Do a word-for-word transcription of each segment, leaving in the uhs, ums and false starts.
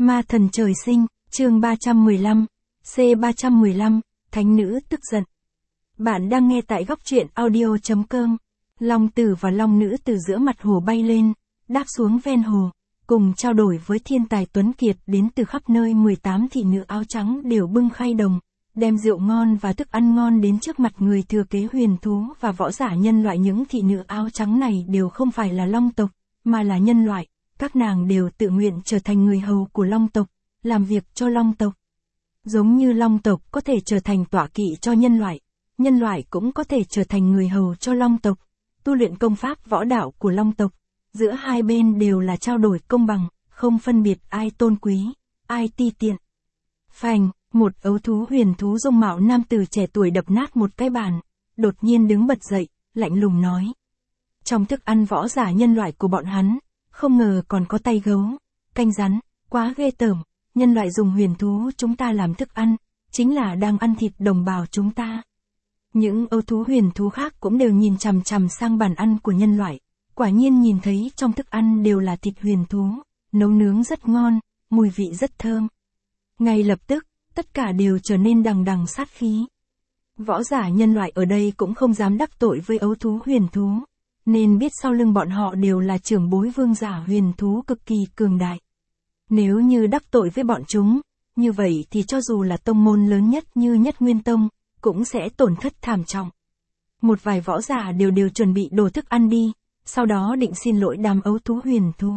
Ma thần trời sinh, chương ba trăm mười lăm, C ba trăm mười lăm, Thánh nữ tức giận. Bạn đang nghe tại góc truyện audio chấm com. Long tử và long nữ từ giữa mặt hồ bay lên, đáp xuống ven hồ, cùng trao đổi với thiên tài tuấn kiệt đến từ khắp nơi. mười tám thị nữ áo trắng đều bưng khay đồng, đem rượu ngon và thức ăn ngon đến trước mặt người thừa kế huyền thú và võ giả nhân loại. Những thị nữ áo trắng này đều không phải là long tộc, mà là nhân loại. Các nàng đều tự nguyện trở thành người hầu của long tộc, làm việc cho long tộc. Giống như long tộc có thể trở thành tọa kỵ cho nhân loại, nhân loại cũng có thể trở thành người hầu cho long tộc, tu luyện công pháp võ đạo của long tộc. Giữa hai bên đều là trao đổi công bằng, không phân biệt ai tôn quý, ai ti tiện. Phành, một ấu thú huyền thú dung mạo nam tử trẻ tuổi đập nát một cái bàn, đột nhiên đứng bật dậy, lạnh lùng nói. Trong thức ăn võ giả nhân loại của bọn hắn, không ngờ còn có tay gấu, canh rắn, quá ghê tởm. Nhân loại dùng huyền thú chúng ta làm thức ăn, chính là đang ăn thịt đồng bào chúng ta. Những ấu thú huyền thú khác cũng đều nhìn chằm chằm sang bàn ăn của nhân loại, quả nhiên nhìn thấy trong thức ăn đều là thịt huyền thú, nấu nướng rất ngon, mùi vị rất thơm. Ngay lập tức, tất cả đều trở nên đằng đằng sát khí. Võ giả nhân loại ở đây cũng không dám đắc tội với ấu thú huyền thú, nên biết sau lưng bọn họ đều là trưởng bối vương giả huyền thú cực kỳ cường đại. Nếu như đắc tội với bọn chúng, như vậy thì cho dù là tông môn lớn nhất như Nhất Nguyên Tông, cũng sẽ tổn thất thảm trọng. Một vài võ giả đều đều chuẩn bị đồ thức ăn đi, sau đó định xin lỗi đám ấu thú huyền thú.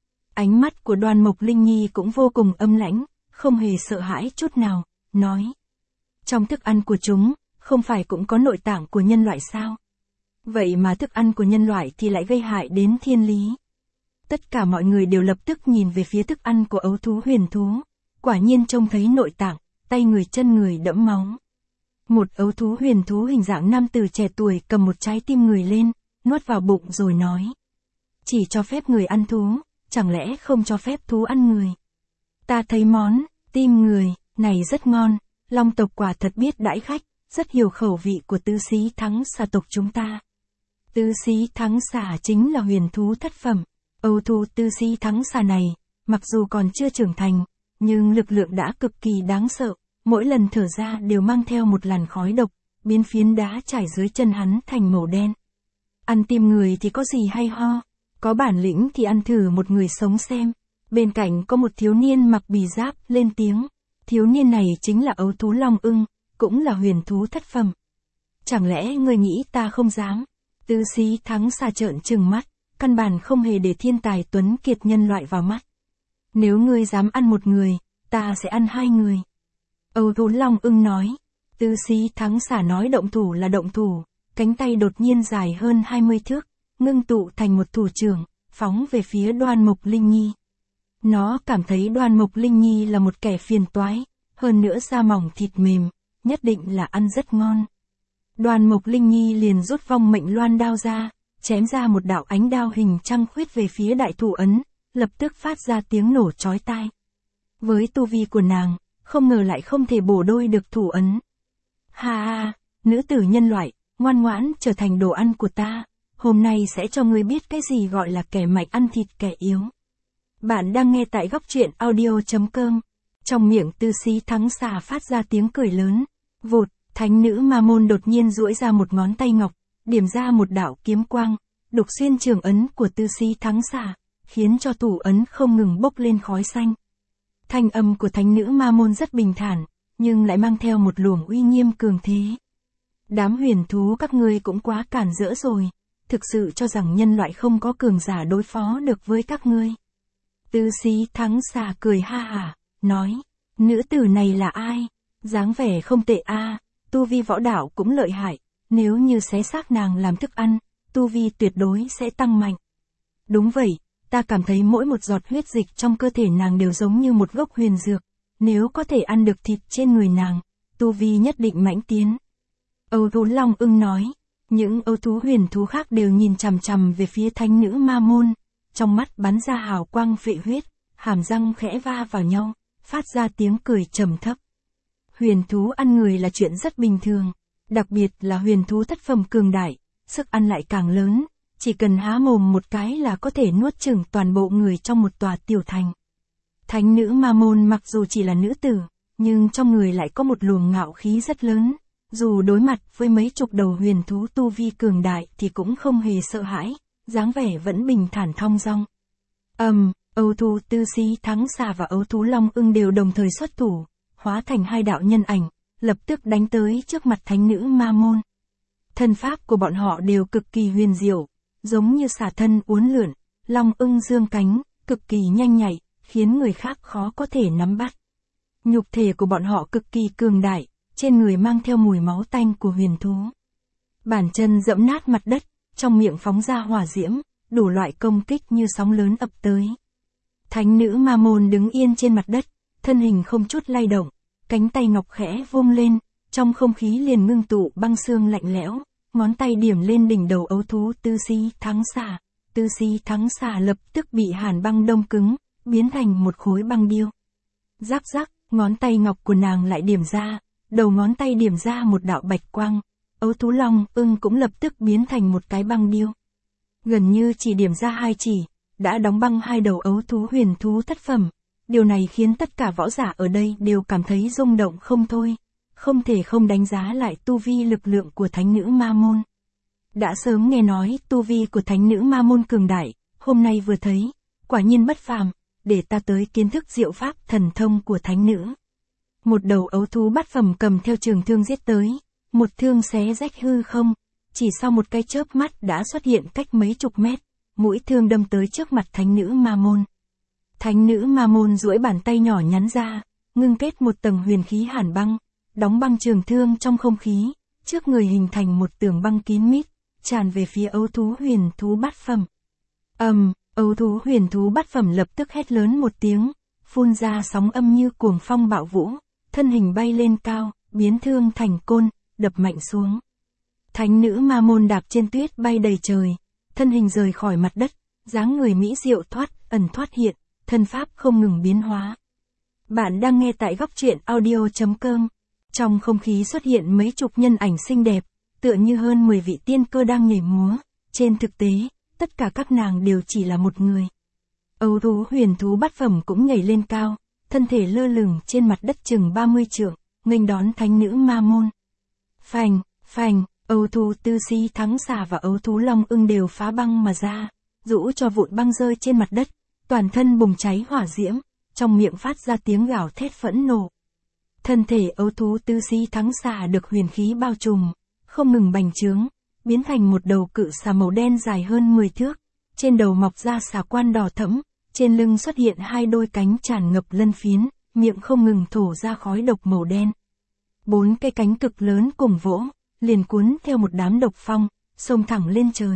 Ánh mắt của Đoan Mộc Linh Nhi cũng vô cùng âm lãnh, không hề sợ hãi chút nào, nói. Trong thức ăn của chúng, không phải cũng có nội tạng của nhân loại sao? Vậy mà thức ăn của nhân loại thì lại gây hại đến thiên lý. Tất cả mọi người đều lập tức nhìn về phía thức ăn của ấu thú huyền thú, quả nhiên trông thấy nội tạng, tay người chân người đẫm máu. Một ấu thú huyền thú hình dạng nam tử trẻ tuổi cầm một trái tim người lên, nuốt vào bụng rồi nói. Chỉ cho phép người ăn thú, chẳng lẽ không cho phép thú ăn người? Ta thấy món, tim người, này rất ngon, long tộc quả thật biết đãi khách, rất hiểu khẩu vị của tứ xí thắng xà tộc chúng ta. Tứ xí thắng xà chính là huyền thú thất phẩm. Ấu thú tứ xí thắng xà này, mặc dù còn chưa trưởng thành, nhưng lực lượng đã cực kỳ đáng sợ, mỗi lần thở ra đều mang theo một làn khói độc, biến phiến đá trải dưới chân hắn thành màu đen. Ăn tim người thì có gì hay ho, có bản lĩnh thì ăn thử một người sống xem. Bên cạnh có một thiếu niên mặc bì giáp lên tiếng, thiếu niên này chính là ấu thú long ưng, cũng là huyền thú thất phẩm. Chẳng lẽ ngươi nghĩ ta không dám? Tứ xí thắng xà trợn trừng mắt, căn bản không hề để thiên tài tuấn kiệt nhân loại vào mắt. Nếu ngươi dám ăn một người, ta sẽ ăn hai người. Ấu thú long ưng nói. Tứ xí thắng xà nói động thủ là động thủ, cánh tay đột nhiên dài hơn hai mươi thước, ngưng tụ thành một thủ trưởng, phóng về phía Đoan Mộc Linh Nhi. Nó cảm thấy Đoan Mộc Linh Nhi là một kẻ phiền toái, hơn nữa da mỏng thịt mềm, nhất định là ăn rất ngon. Đoan Mộc Linh Nhi liền rút vong mệnh loan đao ra, chém ra một đạo ánh đao hình trăng khuyết về phía đại thủ ấn, lập tức phát ra tiếng nổ chói tai. Với tu vi của nàng, không ngờ lại không thể bổ đôi được thủ ấn. Ha ha, nữ tử nhân loại, ngoan ngoãn trở thành đồ ăn của ta, hôm nay sẽ cho ngươi biết cái gì gọi là kẻ mạnh ăn thịt kẻ yếu. Bạn đang nghe tại góc truyện audio chấm com. Trong miệng tứ xí thắng xà phát ra tiếng cười lớn, vụt, thánh nữ ma môn đột nhiên duỗi ra một ngón tay ngọc, điểm ra một đạo kiếm quang, đục xuyên trường ấn của tứ xí thắng xà, khiến cho thủ ấn không ngừng bốc lên khói xanh. Thanh âm của thánh nữ ma môn rất bình thản, nhưng lại mang theo một luồng uy nghiêm cường thế. Đám huyền thú các ngươi cũng quá cản rỡ rồi, thực sự cho rằng nhân loại không có cường giả đối phó được với các ngươi. Tứ xí thắng xà cười ha hả, nói, nữ tử này là ai? Dáng vẻ không tệ a, tu vi võ đạo cũng lợi hại, nếu như xé xác nàng làm thức ăn, tu vi tuyệt đối sẽ tăng mạnh. Đúng vậy, ta cảm thấy mỗi một giọt huyết dịch trong cơ thể nàng đều giống như một gốc huyền dược, nếu có thể ăn được thịt trên người nàng, tu vi nhất định mãnh tiến. Ấu thú long ưng nói, những ấu thú huyền thú khác đều nhìn chằm chằm về phía thánh nữ ma môn, trong mắt bắn ra hào quang phệ huyết, hàm răng khẽ va vào nhau, phát ra tiếng cười trầm thấp. Huyền thú ăn người là chuyện rất bình thường, đặc biệt là huyền thú thất phẩm cường đại, sức ăn lại càng lớn, chỉ cần há mồm một cái là có thể nuốt chửng toàn bộ người trong một tòa tiểu thành. Thánh nữ Ma Môn mặc dù chỉ là nữ tử, nhưng trong người lại có một luồng ngạo khí rất lớn, dù đối mặt với mấy chục đầu huyền thú tu vi cường đại thì cũng không hề sợ hãi, dáng vẻ vẫn bình thản thong dong. Ầm, um, âu thú Tư Si Thắng Xà và âu thú Long Ưng đều đồng thời xuất thủ, hóa thành hai đạo nhân ảnh, lập tức đánh tới trước mặt thánh nữ Ma Môn. Thân pháp của bọn họ đều cực kỳ huyền diệu, giống như xà thân uốn lượn, long ưng dương cánh, cực kỳ nhanh nhạy, khiến người khác khó có thể nắm bắt. Nhục thể của bọn họ cực kỳ cường đại, trên người mang theo mùi máu tanh của huyền thú. Bàn chân dẫm nát mặt đất, trong miệng phóng ra hỏa diễm, đủ loại công kích như sóng lớn ập tới. Thánh nữ Ma Môn đứng yên trên mặt đất, thân hình không chút lay động, cánh tay ngọc khẽ vung lên, trong không khí liền ngưng tụ băng xương lạnh lẽo, ngón tay điểm lên đỉnh đầu ấu thú Tư Si Thắng Xà. Tư Si Thắng Xà lập tức bị hàn băng đông cứng, biến thành một khối băng điêu. Rắc rắc, ngón tay ngọc của nàng lại điểm ra, đầu ngón tay điểm ra một đạo bạch quang, ấu thú Long Ưng cũng lập tức biến thành một cái băng điêu. Gần như chỉ điểm ra hai chỉ, đã đóng băng hai đầu ấu thú huyền thú thất phẩm. Điều này khiến tất cả võ giả ở đây đều cảm thấy rung động không thôi, không thể không đánh giá lại tu vi lực lượng của thánh nữ Ma Môn. Đã sớm nghe nói tu vi của thánh nữ Ma Môn cường đại, hôm nay vừa thấy, quả nhiên bất phàm, để ta tới kiến thức diệu pháp thần thông của thánh nữ. Một đầu ấu thú bát phẩm cầm theo trường thương giết tới, một thương xé rách hư không, chỉ sau một cái chớp mắt đã xuất hiện cách mấy chục mét, mũi thương đâm tới trước mặt thánh nữ Ma Môn. Thánh nữ Ma Môn duỗi bàn tay nhỏ nhắn ra, ngưng kết một tầng huyền khí hàn băng, đóng băng trường thương trong không khí, trước người hình thành một tường băng kín mít, tràn về phía ấu thú huyền thú bát phẩm. Ầm, um, ấu thú huyền thú bát phẩm lập tức hét lớn một tiếng, phun ra sóng âm như cuồng phong bạo vũ, thân hình bay lên cao, biến thương thành côn, đập mạnh xuống. Thánh nữ Ma Môn đạp trên tuyết bay đầy trời, thân hình rời khỏi mặt đất, dáng người mỹ diệu thoát, ẩn thoát hiện, thân pháp không ngừng biến hóa. Bạn đang nghe tại góc truyện audio chấm com. Trong không khí xuất hiện mấy chục nhân ảnh xinh đẹp, tựa như hơn mười vị tiên cơ đang nhảy múa. Trên thực tế, tất cả các nàng đều chỉ là một người. Ấu thú huyền thú bát phẩm cũng nhảy lên cao, thân thể lơ lửng trên mặt đất chừng ba mươi trượng, nghênh đón thánh nữ Ma Môn. Phành, phành, ấu thú Tư Si Thắng Xà và ấu thú Long Ưng đều phá băng mà ra, rũ cho vụn băng rơi trên mặt đất, toàn thân bùng cháy hỏa diễm, trong miệng phát ra tiếng gào thét phẫn nộ. Thân thể ấu thú Tư Si Thắng Xà được huyền khí bao trùm, không ngừng bành trướng, biến thành một đầu cự xà màu đen dài hơn mười thước, trên đầu mọc ra xà quan đỏ thẫm, trên lưng xuất hiện hai đôi cánh tràn ngập lân phiến, miệng không ngừng thổ ra khói độc màu đen. Bốn cái cánh cực lớn cùng vỗ, liền cuốn theo một đám độc phong, xông thẳng lên trời.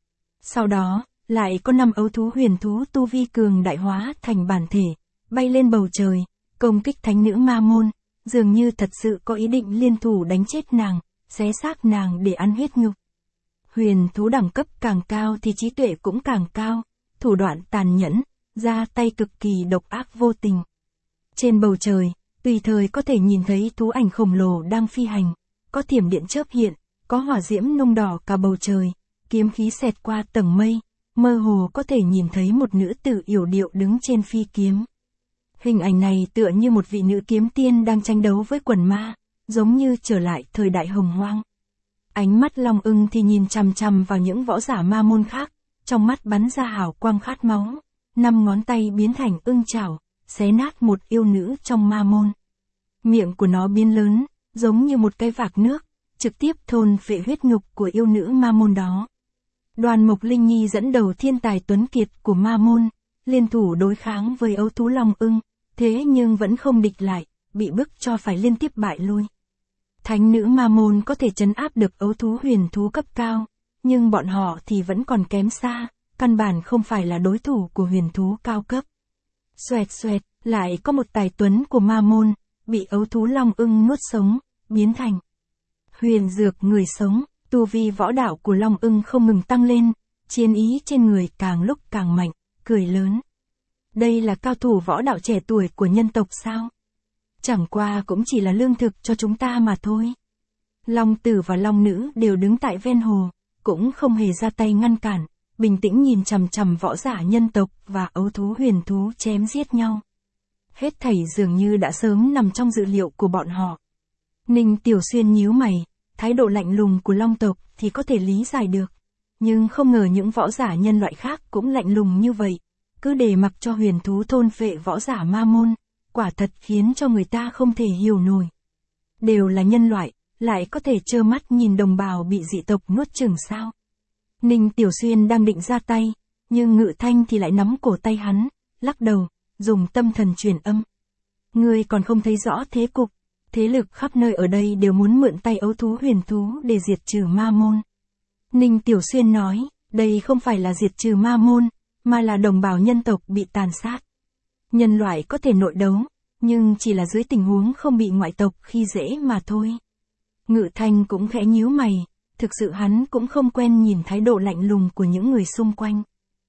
Sau đó, lại có năm ấu thú huyền thú tu vi cường đại hóa thành bản thể, bay lên bầu trời, công kích thánh nữ Ma Môn, dường như thật sự có ý định liên thủ đánh chết nàng, xé xác nàng để ăn huyết nhục. Huyền thú đẳng cấp càng cao thì trí tuệ cũng càng cao, thủ đoạn tàn nhẫn, ra tay cực kỳ độc ác vô tình. Trên bầu trời, tùy thời có thể nhìn thấy thú ảnh khổng lồ đang phi hành, có thiểm điện chớp hiện, có hỏa diễm nung đỏ cả bầu trời, kiếm khí xẹt qua tầng mây, mơ hồ có thể nhìn thấy một nữ tử yểu điệu đứng trên phi kiếm. Hình ảnh này tựa như một vị nữ kiếm tiên đang tranh đấu với quần ma, giống như trở lại thời đại hồng hoang. Ánh mắt Long Ưng thì nhìn chằm chằm vào những võ giả Ma Môn khác, trong mắt bắn ra hào quang khát máu, năm ngón tay biến thành ưng chảo, xé nát một yêu nữ trong Ma Môn. Miệng của nó biến lớn, giống như một cái vạc nước, trực tiếp thôn phệ huyết nhục của yêu nữ Ma Môn đó. Đoàn Mộc Linh Nhi dẫn đầu thiên tài tuấn kiệt của Ma Môn, liên thủ đối kháng với ấu thú Long Ưng, thế nhưng vẫn không địch lại, bị bức cho phải liên tiếp bại lui. Thánh nữ Ma Môn có thể trấn áp được ấu thú huyền thú cấp cao, nhưng bọn họ thì vẫn còn kém xa, căn bản không phải là đối thủ của huyền thú cao cấp. Xoẹt xoẹt, lại có một tài tuấn của Ma Môn, bị ấu thú Long Ưng nuốt sống, biến thành huyền dược người sống. Tu vi võ đạo của Long Ưng không ngừng tăng lên, chiến ý trên người càng lúc càng mạnh, cười lớn. Đây là cao thủ võ đạo trẻ tuổi của nhân tộc sao? Chẳng qua cũng chỉ là lương thực cho chúng ta mà thôi. Long Tử và Long Nữ đều đứng tại ven hồ, cũng không hề ra tay ngăn cản, bình tĩnh nhìn chằm chằm võ giả nhân tộc và ấu thú huyền thú chém giết nhau. Hết thảy dường như đã sớm nằm trong dự liệu của bọn họ. Ninh Tiểu Xuyên nhíu mày, thái độ lạnh lùng của Long tộc thì có thể lý giải được. Nhưng không ngờ những võ giả nhân loại khác cũng lạnh lùng như vậy. Cứ để mặc cho huyền thú thôn phệ võ giả ma môn, quả thật khiến cho người ta không thể hiểu nổi. Đều là nhân loại, lại có thể trơ mắt nhìn đồng bào bị dị tộc nuốt chửng sao? Ninh Tiểu Xuyên đang định ra tay, nhưng Ngự Thanh thì lại nắm cổ tay hắn, lắc đầu, dùng tâm thần truyền âm. Ngươi còn không thấy rõ thế cục, thế lực khắp nơi ở đây đều muốn mượn tay ấu thú huyền thú để diệt trừ ma môn. Ninh Tiểu Xuyên nói, đây không phải là diệt trừ ma môn, mà là đồng bào nhân tộc bị tàn sát. Nhân loại có thể nội đấu, nhưng chỉ là dưới tình huống không bị ngoại tộc khi dễ mà thôi. Ngự Thanh cũng khẽ nhíu mày, thực sự hắn cũng không quen nhìn thái độ lạnh lùng của những người xung quanh.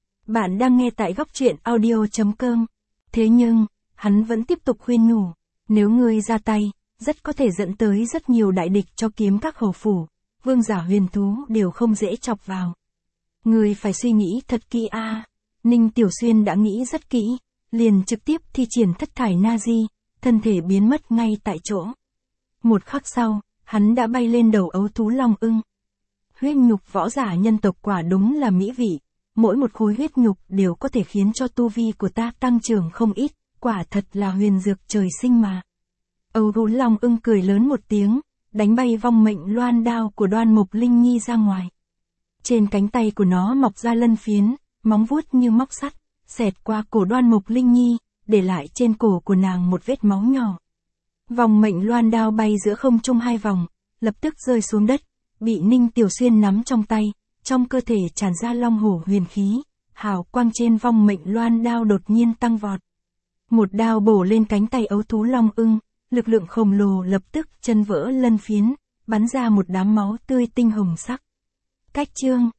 Bạn đang nghe tại góc truyện audio chấm com. Thế nhưng, hắn vẫn tiếp tục khuyên nhủ, nếu ngươi ra tay, rất có thể dẫn tới rất nhiều đại địch cho kiếm các hầu phủ, vương giả huyền thú đều không dễ chọc vào. Ngươi phải suy nghĩ thật kỹ a. À. Ninh Tiểu Xuyên đã nghĩ rất kỹ, liền trực tiếp thi triển thất thải na di, thân thể biến mất ngay tại chỗ. Một khắc sau, hắn đã bay lên đầu ấu thú long ưng. Huyết nhục võ giả nhân tộc quả đúng là mỹ vị, mỗi một khối huyết nhục đều có thể khiến cho tu vi của ta tăng trưởng không ít, quả thật là huyền dược trời sinh mà. Ấu thú long ưng cười lớn một tiếng, đánh bay vong mệnh loan đao của Đoan Mục Linh Nhi ra ngoài. Trên cánh tay của nó mọc ra lân phiến, móng vuốt như móc sắt, xẹt qua cổ Đoan Mục Linh Nhi, để lại trên cổ của nàng một vết máu nhỏ. Vòng mệnh loan đao bay giữa không trung hai vòng, lập tức rơi xuống đất, bị Ninh Tiểu Xuyên nắm trong tay, trong cơ thể tràn ra long hổ huyền khí, hào quang trên vòng mệnh loan đao đột nhiên tăng vọt. Một đao bổ lên cánh tay ấu thú long ưng, lực lượng khổng lồ lập tức chân vỡ lân phiến, bắn ra một đám máu tươi tinh hồng sắc. Cách chương